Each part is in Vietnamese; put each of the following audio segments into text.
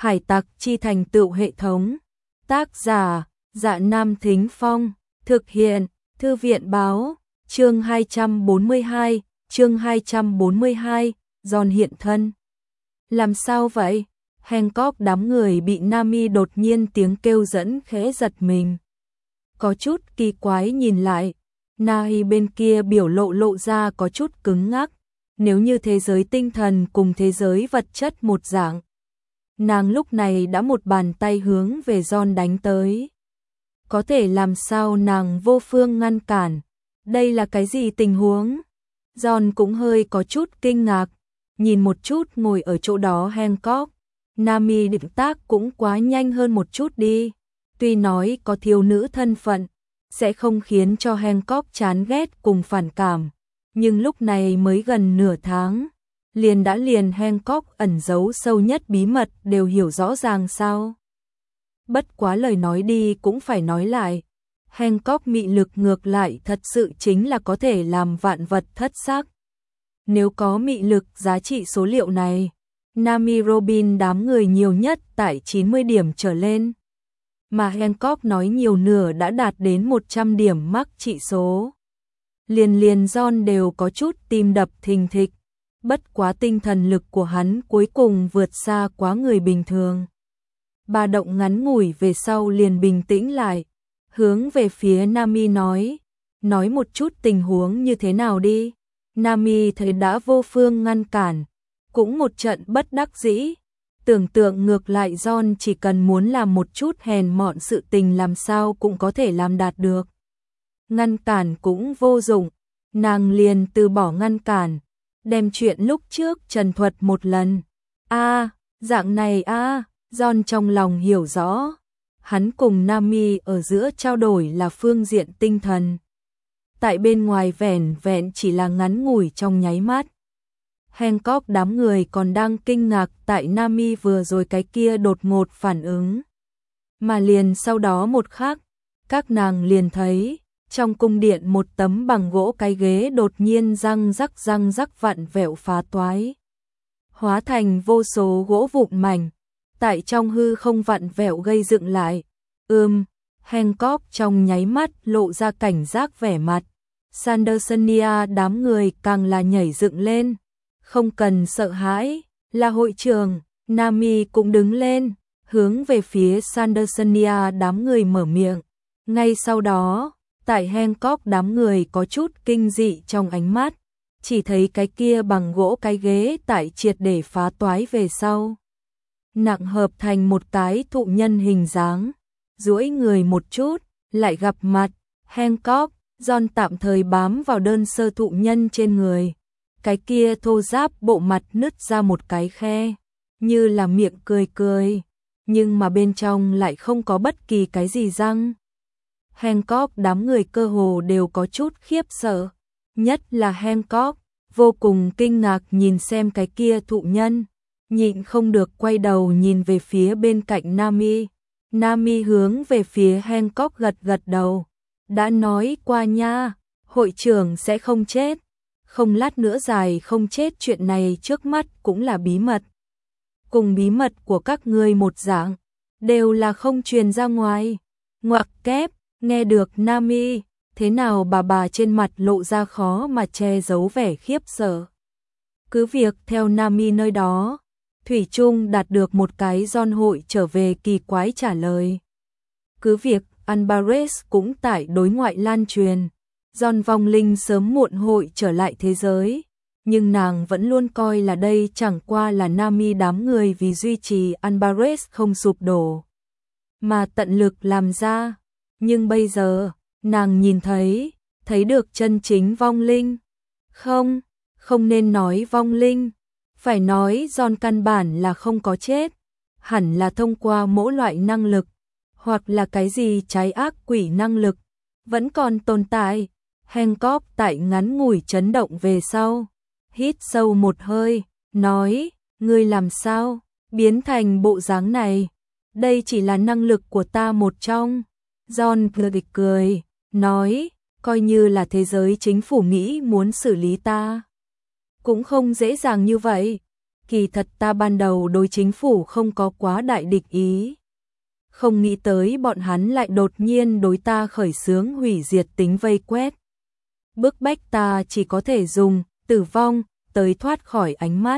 Hải tặc chi thành tựu hệ thống. Tác giả, Dạ Nam Thính Phong. Thực hiện, Thư viện báo. Chương 242, chương 242, John hiện thân. Làm sao vậy? Hancock đám người bị Nami đột nhiên tiếng kêu dẫn khẽ giật mình. Có chút kỳ quái nhìn lại, Nahi bên kia biểu lộ ra có chút cứng ngắc, nếu như thế giới tinh thần cùng thế giới vật chất một dạng. Nàng lúc này đã một bàn tay hướng về John đánh tới. Có thể làm sao nàng vô phương ngăn cản? Đây là cái gì tình huống? John cũng hơi có chút kinh ngạc, nhìn một chút ngồi ở chỗ đó Hancock. Nami động tác cũng quá nhanh hơn một chút đi. Tuy nói có thiếu nữ thân phận, sẽ không khiến cho Hancock chán ghét cùng phản cảm, nhưng lúc này mới gần nửa tháng, liền Hancock ẩn giấu sâu nhất bí mật đều hiểu rõ ràng sao. Bất quá lời nói đi cũng phải nói lại, Hancock mị lực ngược lại thật sự chính là có thể làm vạn vật thất sắc. Nếu có mị lực giá trị số liệu này, Nami Robin đám người nhiều nhất tại 90 điểm trở lên, mà Hancock nói nhiều nửa đã đạt đến 100 điểm mắc trị số. Liền John đều có chút tim đập thình thịch, bất quá tinh thần lực của hắn cuối cùng vượt xa quá người bình thường. Ba động ngắn ngủi về sau liền bình tĩnh lại, hướng về phía Nami nói một chút tình huống như thế nào đi. Nami thấy đã vô phương ngăn cản, cũng một trận bất đắc dĩ, tưởng tượng ngược lại John chỉ cần muốn làm một chút hèn mọn sự tình làm sao cũng có thể làm đạt được. Ngăn cản cũng vô dụng, nàng liền từ bỏ ngăn cản, đem chuyện lúc trước trần thuật một lần. Dạng này John trong lòng hiểu rõ, hắn cùng Nami ở giữa trao đổi là phương diện tinh thần. Tại bên ngoài vẻn chỉ là ngắn ngủi trong nháy mắt. Hancock đám người còn đang kinh ngạc tại Nami vừa rồi cái kia đột ngột phản ứng. Mà liền sau đó một khắc, các nàng liền thấy, trong cung điện một tấm bằng gỗ cái ghế đột nhiên răng rắc vặn vẹo phá toái. Hóa thành vô số gỗ vụn mảnh, tại trong hư không vặn vẹo gây dựng lại. Hancock trong nháy mắt lộ ra cảnh giác vẻ mặt. Sandersonia đám người càng là nhảy dựng lên. Không cần sợ hãi, là hội trưởng. Nami cũng đứng lên, hướng về phía Sandersonia đám người mở miệng. Ngay sau đó, tại Hancock đám người có chút kinh dị trong ánh mắt, chỉ thấy cái kia bằng gỗ cái ghế tại triệt để phá toái về sau. Nặng hợp thành một cái thụ nhân hình dáng, duỗi người một chút, lại gặp mặt. Hancock, John tạm thời bám vào đơn sơ thụ nhân trên người. Cái kia thô ráp bộ mặt nứt ra một cái khe, như là miệng cười, nhưng mà bên trong lại không có bất kỳ cái gì răng. Hancock đám người cơ hồ đều có chút khiếp sợ, nhất là Hancock, vô cùng kinh ngạc nhìn xem cái kia thụ nhân, nhịn không được quay đầu nhìn về phía bên cạnh Nami. Nami hướng về phía Hancock gật đầu, đã nói qua nha, hội trưởng sẽ không chết. Không lát nữa dài không chết, chuyện này trước mắt cũng là bí mật. Cùng bí mật của các ngươi một dạng, đều là không truyền ra ngoài. Ngoặc kép, nghe được Nami, thế nào bà trên mặt lộ ra khó mà che giấu vẻ khiếp sợ. Cứ việc theo Nami nơi đó, thủy chung đạt được một cái John hội trở về kỳ quái trả lời. Cứ việc Alvarez cũng tại đối ngoại lan truyền, John vong linh sớm muộn hội trở lại thế giới, nhưng nàng vẫn luôn coi là đây chẳng qua là Nami đám người vì duy trì Alvarez không sụp đổ mà tận lực làm ra. Nhưng bây giờ, nàng nhìn thấy được chân chính vong linh. Không nên nói vong linh, phải nói John căn bản là không có chết, hẳn là thông qua mỗi loại năng lực, hoặc là cái gì trái ác quỷ năng lực, vẫn còn tồn tại. Hancock tại ngắn ngủi chấn động về sau, hít sâu một hơi, nói, ngươi làm sao biến thành bộ dáng này? Đây chỉ là năng lực của ta một trong. John cười, nói, coi như là thế giới chính phủ nghĩ muốn xử lý ta, cũng không dễ dàng như vậy. kỳ thật ta ban đầu đối chính phủ không có quá đại địch ý. Không nghĩ tới bọn hắn lại đột nhiên đối ta khởi xướng hủy diệt tính vây quét. Bức bách ta chỉ có thể dùng tử vong tới thoát khỏi ánh mắt.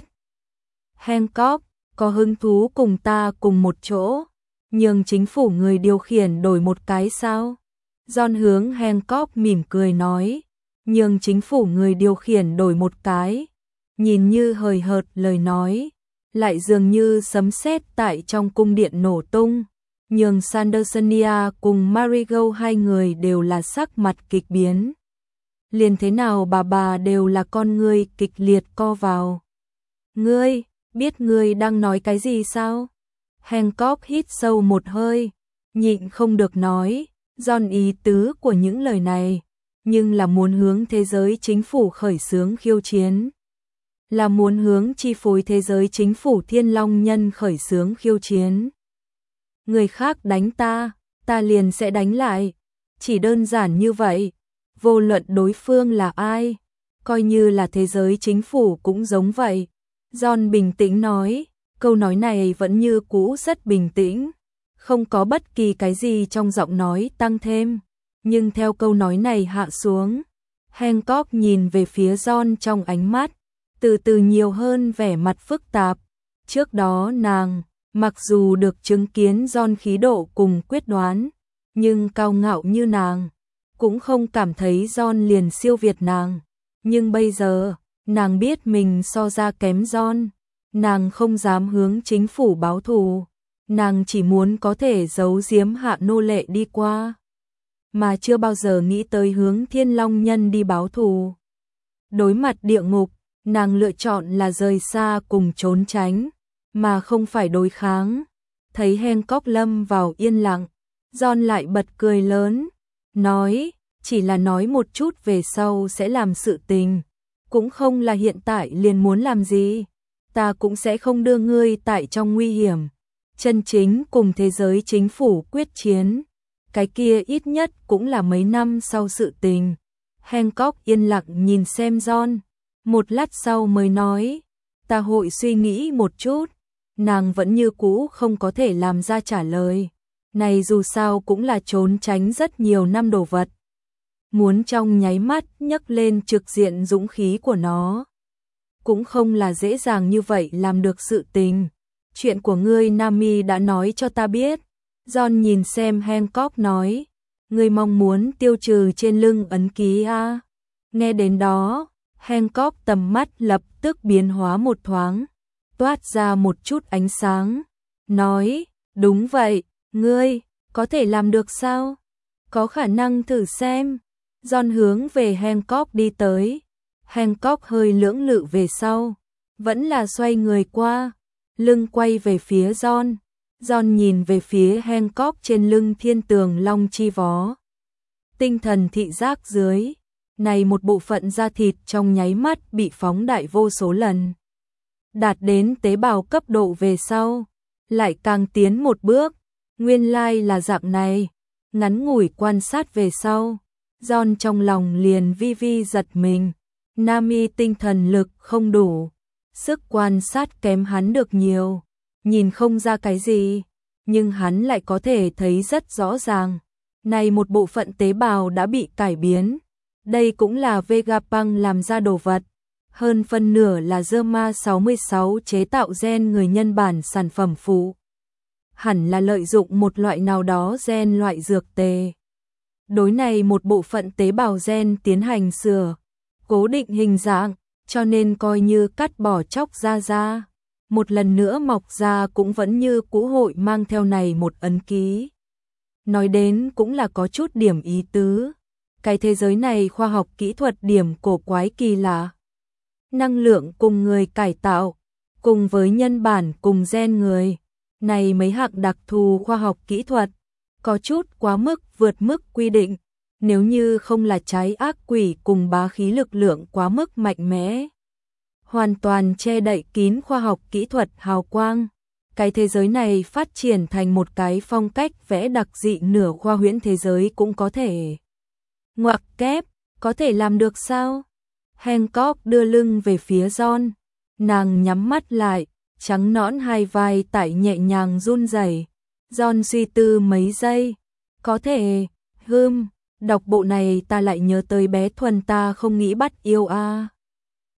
Hancock có hứng thú cùng ta cùng một chỗ, nhưng chính phủ người điều khiển đổi một cái sao? John hướng Hancock mỉm cười nói, nhưng chính phủ người điều khiển đổi một cái, nhìn như hời hợt lời nói, lại dường như sấm sét tại trong cung điện nổ tung, nhưng Sandersonia cùng Marigold hai người đều là sắc mặt kịch biến. Liền thế nào bà đều là con ngươi kịch liệt co vào. Ngươi, biết ngươi đang nói cái gì sao? Hancock hít sâu một hơi, nhịn không được nói, John ý tứ của những lời này, nhưng là muốn hướng thế giới chính phủ khởi xướng khiêu chiến. Là muốn hướng chi phối thế giới chính phủ Thiên Long Nhân khởi xướng khiêu chiến. Người khác đánh ta, ta liền sẽ đánh lại. Chỉ đơn giản như vậy, vô luận đối phương là ai, coi như là thế giới chính phủ cũng giống vậy. John bình tĩnh nói, câu nói này vẫn như cũ rất bình tĩnh, không có bất kỳ cái gì trong giọng nói tăng thêm. Nhưng theo câu nói này hạ xuống, Hancock nhìn về phía John trong ánh mắt, từ từ nhiều hơn vẻ mặt phức tạp. Trước đó nàng, mặc dù được chứng kiến John khí độ cùng quyết đoán, nhưng cao ngạo như nàng, cũng không cảm thấy John liền siêu việt nàng. Nhưng bây giờ, nàng biết mình so ra kém John, nàng không dám hướng chính phủ báo thù, nàng chỉ muốn có thể giấu giếm hạ nô lệ đi qua, mà chưa bao giờ nghĩ tới hướng Thiên Long Nhân đi báo thù. Đối mặt địa ngục, nàng lựa chọn là rời xa cùng trốn tránh, mà không phải đối kháng. Thấy Hancock lâm vào yên lặng, John lại bật cười lớn, nói, chỉ là nói một chút về sau sẽ làm sự tình, cũng không là hiện tại liền muốn làm gì. Ta cũng sẽ không đưa ngươi tại trong nguy hiểm, chân chính cùng thế giới chính phủ quyết chiến. Cái kia ít nhất cũng là mấy năm sau sự tình. Hancock yên lặng nhìn xem John, một lát sau mới nói, ta hội suy nghĩ một chút. Nàng vẫn như cũ không có thể làm ra trả lời. Này dù sao cũng là trốn tránh rất nhiều năm đồ vật. Muốn trong nháy mắt nhấc lên trực diện dũng khí của nó, cũng không là dễ dàng như vậy làm được sự tình. Chuyện của ngươi Nami đã nói cho ta biết. John nhìn xem Hancock nói, ngươi mong muốn tiêu trừ trên lưng ấn ký a? Nghe đến đó, Hancock tầm mắt lập tức biến hóa một thoáng, toát ra một chút ánh sáng, nói, đúng vậy, ngươi, có thể làm được sao? Có khả năng thử xem. John hướng về Hancock đi tới. Hancock hơi lưỡng lự về sau, vẫn là xoay người qua, lưng quay về phía John. John nhìn về phía Hancock trên lưng thiên tường long chi vó. Tinh thần thị giác dưới, này một bộ phận da thịt trong nháy mắt bị phóng đại vô số lần. Đạt đến tế bào cấp độ về sau, lại càng tiến một bước, nguyên lai là dạng này. Ngắn ngủi quan sát về sau, John trong lòng liền vi vi giật mình. Nami tinh thần lực không đủ, sức quan sát kém hắn được nhiều, nhìn không ra cái gì, nhưng hắn lại có thể thấy rất rõ ràng. Này một bộ phận tế bào đã bị cải biến, đây cũng là Vegapunk làm ra đồ vật, hơn phân nửa là Zerma 66 chế tạo gen người nhân bản sản phẩm phụ. Hẳn là lợi dụng một loại nào đó gen loại dược tề. Đối này một bộ phận tế bào gen tiến hành sửa, cố định hình dạng, cho nên coi như cắt bỏ chóc ra. Một lần nữa mọc ra cũng vẫn như cũ hội mang theo này một ấn ký. Nói đến cũng là có chút điểm ý tứ. Cái thế giới này khoa học kỹ thuật điểm cổ quái kỳ lạ. Năng lượng cùng người cải tạo, cùng với nhân bản cùng gen người. Này mấy hạng đặc thù khoa học kỹ thuật, có chút quá mức vượt mức quy định. Nếu như không là trái ác quỷ cùng bá khí lực lượng quá mức mạnh mẽ, hoàn toàn che đậy kín khoa học kỹ thuật hào quang, cái thế giới này phát triển thành một cái phong cách vẽ đặc dị nửa khoa huyễn thế giới cũng có thể. Ngoặc kép, có thể làm được sao? Hancock đưa lưng về phía John, Nàng nhắm mắt lại, trắng nõn hai vai tại nhẹ nhàng run rẩy. John suy tư mấy giây, có thể, đọc bộ này ta lại nhớ tới bé Thuần ta không nghĩ bắt yêu a.